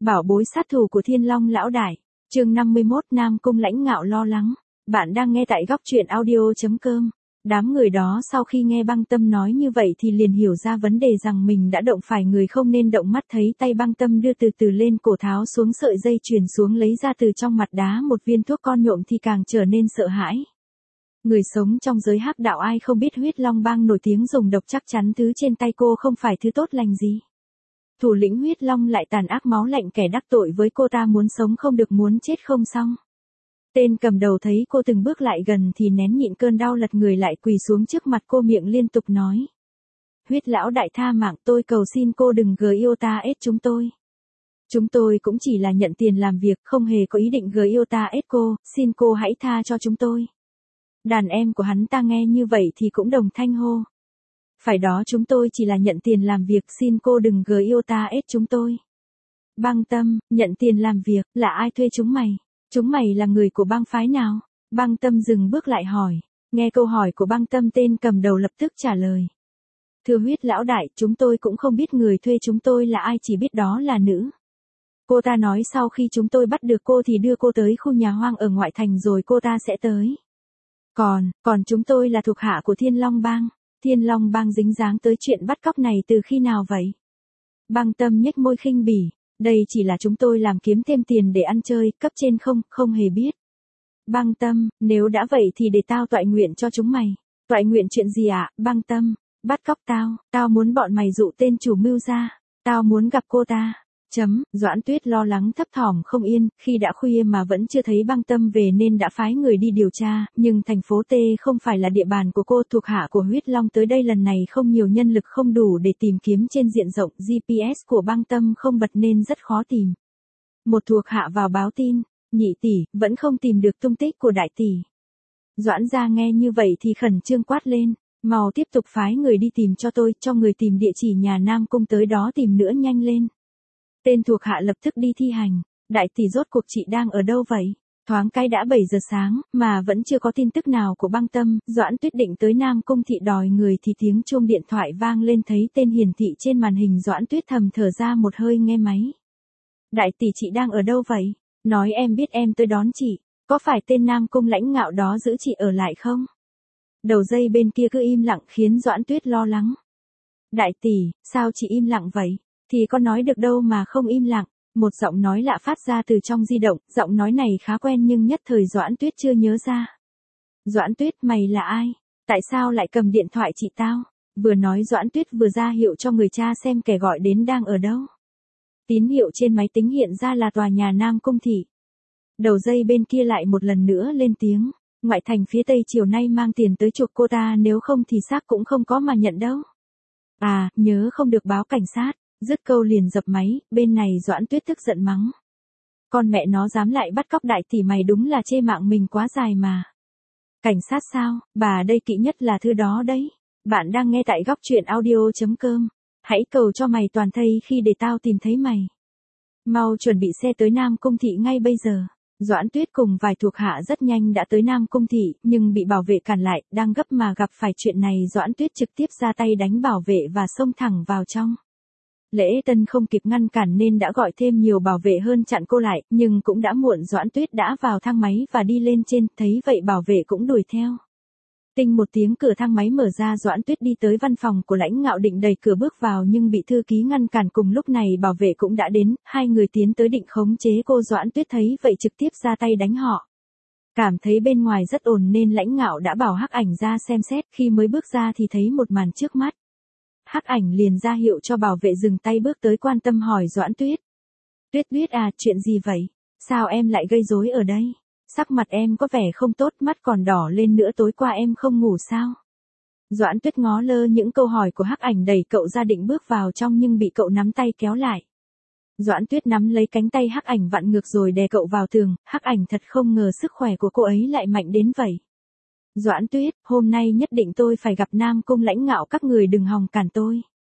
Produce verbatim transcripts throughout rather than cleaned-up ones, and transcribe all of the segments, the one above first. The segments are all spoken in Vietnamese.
Bảo bối sát thủ của Thiên Long lão đại. Chương năm mươi mốt Nam Cung Lãnh Ngạo lo lắng. Bạn đang nghe tại góc truyện audio chấm com. Đám người đó sau khi nghe Băng Tâm nói như vậy thì liền hiểu ra vấn đề rằng mình đã động phải người không nên động, mắt thấy tay Băng Tâm đưa từ từ lên cổ tháo xuống sợi dây chuyền xuống, lấy ra từ trong mặt đá một viên thuốc con nhộm thì càng trở nên sợ hãi. Người sống trong giới hắc đạo ai không biết Huyết Long Bang nổi tiếng dùng độc, chắc chắn thứ trên tay cô không phải thứ tốt lành gì. Thủ lĩnh Huyết Long lại tàn ác máu lạnh, kẻ đắc tội với cô ta muốn sống không được, muốn chết không xong. Tên cầm đầu thấy cô từng bước lại gần thì nén nhịn cơn đau lật người lại quỳ xuống trước mặt cô, miệng liên tục nói: Huyết lão đại tha mạng, tôi cầu xin cô đừng gờ yêu ta ết chúng tôi. Chúng tôi cũng chỉ là nhận tiền làm việc, không hề có ý định gờ yêu ta ết cô, xin cô hãy tha cho chúng tôi. Đàn em của hắn ta nghe như vậy thì cũng đồng thanh hô: Phải đó, chúng tôi chỉ là nhận tiền làm việc, xin cô đừng gờ yêu ta ết chúng tôi. Băng Tâm, nhận tiền làm việc, là ai thuê chúng mày? Chúng mày là người của bang phái nào? Băng Tâm dừng bước lại hỏi. Nghe câu hỏi của Băng Tâm, tên cầm đầu lập tức trả lời: Thưa Huyết lão đại, chúng tôi cũng không biết người thuê chúng tôi là ai, chỉ biết đó là nữ. Cô ta nói sau khi chúng tôi bắt được cô thì đưa cô tới khu nhà hoang ở ngoại thành rồi cô ta sẽ tới. Còn, còn chúng tôi là thuộc hạ của Thiên Long Bang. Thiên Long Bang dính dáng tới chuyện bắt cóc này từ khi nào vậy? Băng Tâm nhếch môi khinh bỉ. Đây chỉ là chúng tôi làm kiếm thêm tiền để ăn chơi, cấp trên không, không hề biết. Băng Tâm, nếu đã vậy thì để tao toại nguyện cho chúng mày. Toại nguyện chuyện gì ạ? Băng Tâm, bắt cóc tao, tao muốn bọn mày dụ tên chủ mưu ra, tao muốn gặp cô ta. Chấm, Doãn Tuyết lo lắng thấp thỏm không yên, khi đã khuya mà vẫn chưa thấy Băng Tâm về nên đã phái người đi điều tra, nhưng thành phố T không phải là địa bàn của cô, thuộc hạ của Huyết Long tới đây lần này không nhiều, nhân lực không đủ để tìm kiếm trên diện rộng, giê pê ét của Băng Tâm không bật nên rất khó tìm. Một thuộc hạ vào báo tin: Nhị tỷ, vẫn không tìm được tung tích của đại tỷ. Doãn gia nghe như vậy thì khẩn trương quát lên: Mau tiếp tục phái người đi tìm cho tôi, cho người tìm địa chỉ nhà Nam Cung tới đó tìm nữa, nhanh lên. Tên thuộc hạ lập tức đi thi hành. Đại tỷ, rốt cuộc chị đang ở đâu vậy? Thoáng cái đã bảy giờ sáng, mà vẫn chưa có tin tức nào của Băng Tâm. Doãn Tuyết định tới Nam Cung thị đòi người thì tiếng chuông điện thoại vang lên, thấy tên hiển thị trên màn hình, Doãn Tuyết thầm thở ra một hơi nghe máy. Đại tỷ, chị đang ở đâu vậy? Nói em biết em tới đón chị. Có phải tên Nam Cung Lãnh Ngạo đó giữ chị ở lại không? Đầu dây bên kia cứ im lặng khiến Doãn Tuyết lo lắng. Đại tỷ, sao chị im lặng vậy? Thì có nói được đâu mà không im lặng. Một giọng nói lạ phát ra từ trong di động, giọng nói này khá quen nhưng nhất thời Doãn Tuyết chưa nhớ ra. Doãn Tuyết, mày là ai? Tại sao lại cầm điện thoại chị tao? Vừa nói Doãn Tuyết vừa ra hiệu cho người cha xem kẻ gọi đến đang ở đâu. Tín hiệu trên máy tính hiện ra là tòa nhà Nam Cung thị. Đầu dây bên kia lại một lần nữa lên tiếng: Ngoại thành phía Tây chiều nay mang tiền tới chuộc cô ta, nếu không thì xác cũng không có mà nhận đâu. À, nhớ không được báo cảnh sát. Dứt câu liền dập máy, bên này Doãn Tuyết tức giận mắng: Con mẹ nó dám lại bắt cóc đại tỷ mày, đúng là chê mạng mình quá dài mà. Cảnh sát sao? Bà đây kỵ nhất là thứ đó đấy. Bạn đang nghe tại góc truyện audio chấm com. Hãy cầu cho mày toàn thây khi để tao tìm thấy mày. Mau chuẩn bị xe tới Nam Cung thị ngay bây giờ. Doãn Tuyết cùng vài thuộc hạ rất nhanh đã tới Nam Cung thị, nhưng bị bảo vệ cản lại, đang gấp mà gặp phải chuyện này Doãn Tuyết trực tiếp ra tay đánh bảo vệ và xông thẳng vào trong. Lễ Tân không kịp ngăn cản nên đã gọi thêm nhiều bảo vệ hơn chặn cô lại, nhưng cũng đã muộn, Doãn Tuyết đã vào thang máy và đi lên trên, thấy vậy bảo vệ cũng đuổi theo. Tinh một tiếng cửa thang máy mở ra, Doãn Tuyết đi tới văn phòng của Lãnh Ngạo, định đẩy cửa bước vào nhưng bị thư ký ngăn cản, cùng lúc này bảo vệ cũng đã đến, hai người tiến tới định khống chế cô. Doãn Tuyết thấy vậy trực tiếp ra tay đánh họ. Cảm thấy bên ngoài rất ồn nên Lãnh Ngạo đã bảo Hắc Ảnh ra xem xét, khi mới bước ra thì thấy một màn trước mắt. Hắc Ảnh liền ra hiệu cho bảo vệ dừng tay, bước tới quan tâm hỏi Doãn Tuyết: Tuyết Tuyết à, chuyện gì vậy? Sao em lại gây rối ở đây? Sắc mặt em có vẻ không tốt, mắt còn đỏ lên nữa, tối qua em không ngủ sao? Doãn Tuyết ngó lơ những câu hỏi của Hắc Ảnh, đẩy cậu ra định bước vào trong nhưng bị cậu nắm tay kéo lại. Doãn Tuyết nắm lấy cánh tay Hắc Ảnh vặn ngược rồi đè cậu vào tường. Hắc Ảnh thật không ngờ sức khỏe của cô ấy lại mạnh đến vậy. Doãn Tuyết, hôm nay nhất định tôi phải gặp Nam Cung Lãnh Ngạo, các người đừng hòng cản tôi.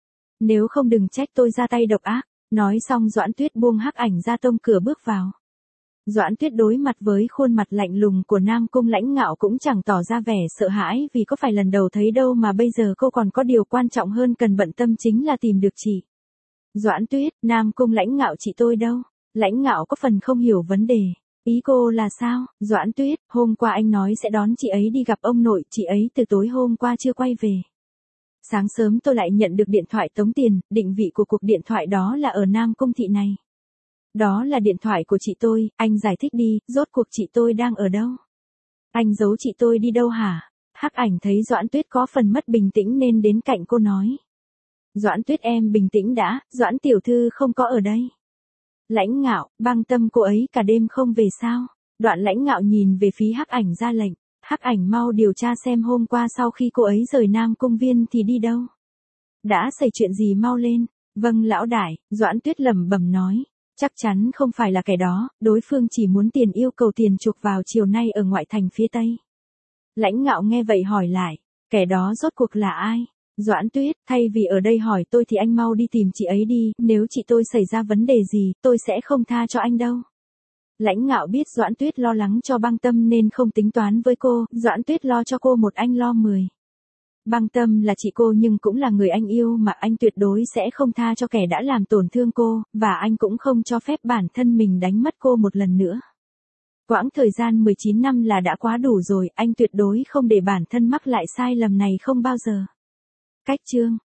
Nếu không đừng trách tôi ra tay độc ác. Nói xong Doãn Tuyết buông Hắc Ảnh ra, tông cửa bước vào. Doãn Tuyết đối mặt với khuôn mặt lạnh lùng của Nam Cung Lãnh Ngạo cũng chẳng tỏ ra vẻ sợ hãi, vì có phải lần đầu thấy đâu mà bây giờ cô còn có điều quan trọng hơn cần bận tâm, chính là tìm được chị. Doãn Tuyết, Nam Cung Lãnh Ngạo chị tôi đâu? Lãnh Ngạo có phần không hiểu vấn đề. Ý cô là sao? Doãn Tuyết, hôm qua anh nói sẽ đón chị ấy đi gặp ông nội, chị ấy từ tối hôm qua chưa quay về. Sáng sớm tôi lại nhận được điện thoại tống tiền, định vị của cuộc điện thoại đó là ở Nam Cung thị này. Đó là điện thoại của chị tôi, anh giải thích đi, rốt cuộc chị tôi đang ở đâu? Anh giấu chị tôi đi đâu hả? Hắc Ảnh thấy Doãn Tuyết có phần mất bình tĩnh nên đến cạnh cô nói. Doãn Tuyết em bình tĩnh đã, Doãn tiểu thư không có ở đây. Lãnh Ngạo, Băng Tâm cô ấy cả đêm không về sao? Đoạn Lãnh Ngạo nhìn về phía Hắc Ảnh ra lệnh. Hắc Ảnh mau điều tra xem hôm qua sau khi cô ấy rời Nam Cung Viên thì đi đâu. Đã xảy chuyện gì mau lên. Vâng lão đại, Doãn Tuyết lẩm bẩm nói. Chắc chắn không phải là kẻ đó, đối phương chỉ muốn tiền yêu cầu tiền chuộc vào chiều nay ở ngoại thành phía Tây. Lãnh Ngạo nghe vậy hỏi lại, kẻ đó rốt cuộc là ai? Doãn Tuyết, thay vì ở đây hỏi tôi thì anh mau đi tìm chị ấy đi, nếu chị tôi xảy ra vấn đề gì, tôi sẽ không tha cho anh đâu. Lãnh Ngạo biết Doãn Tuyết lo lắng cho Băng Tâm nên không tính toán với cô, Doãn Tuyết lo cho cô một anh lo mười. Băng Tâm là chị cô nhưng cũng là người anh yêu mà anh tuyệt đối sẽ không tha cho kẻ đã làm tổn thương cô, và anh cũng không cho phép bản thân mình đánh mất cô một lần nữa. Quãng thời gian mười chín năm là đã quá đủ rồi, anh tuyệt đối không để bản thân mắc lại sai lầm này không bao giờ. Cách chương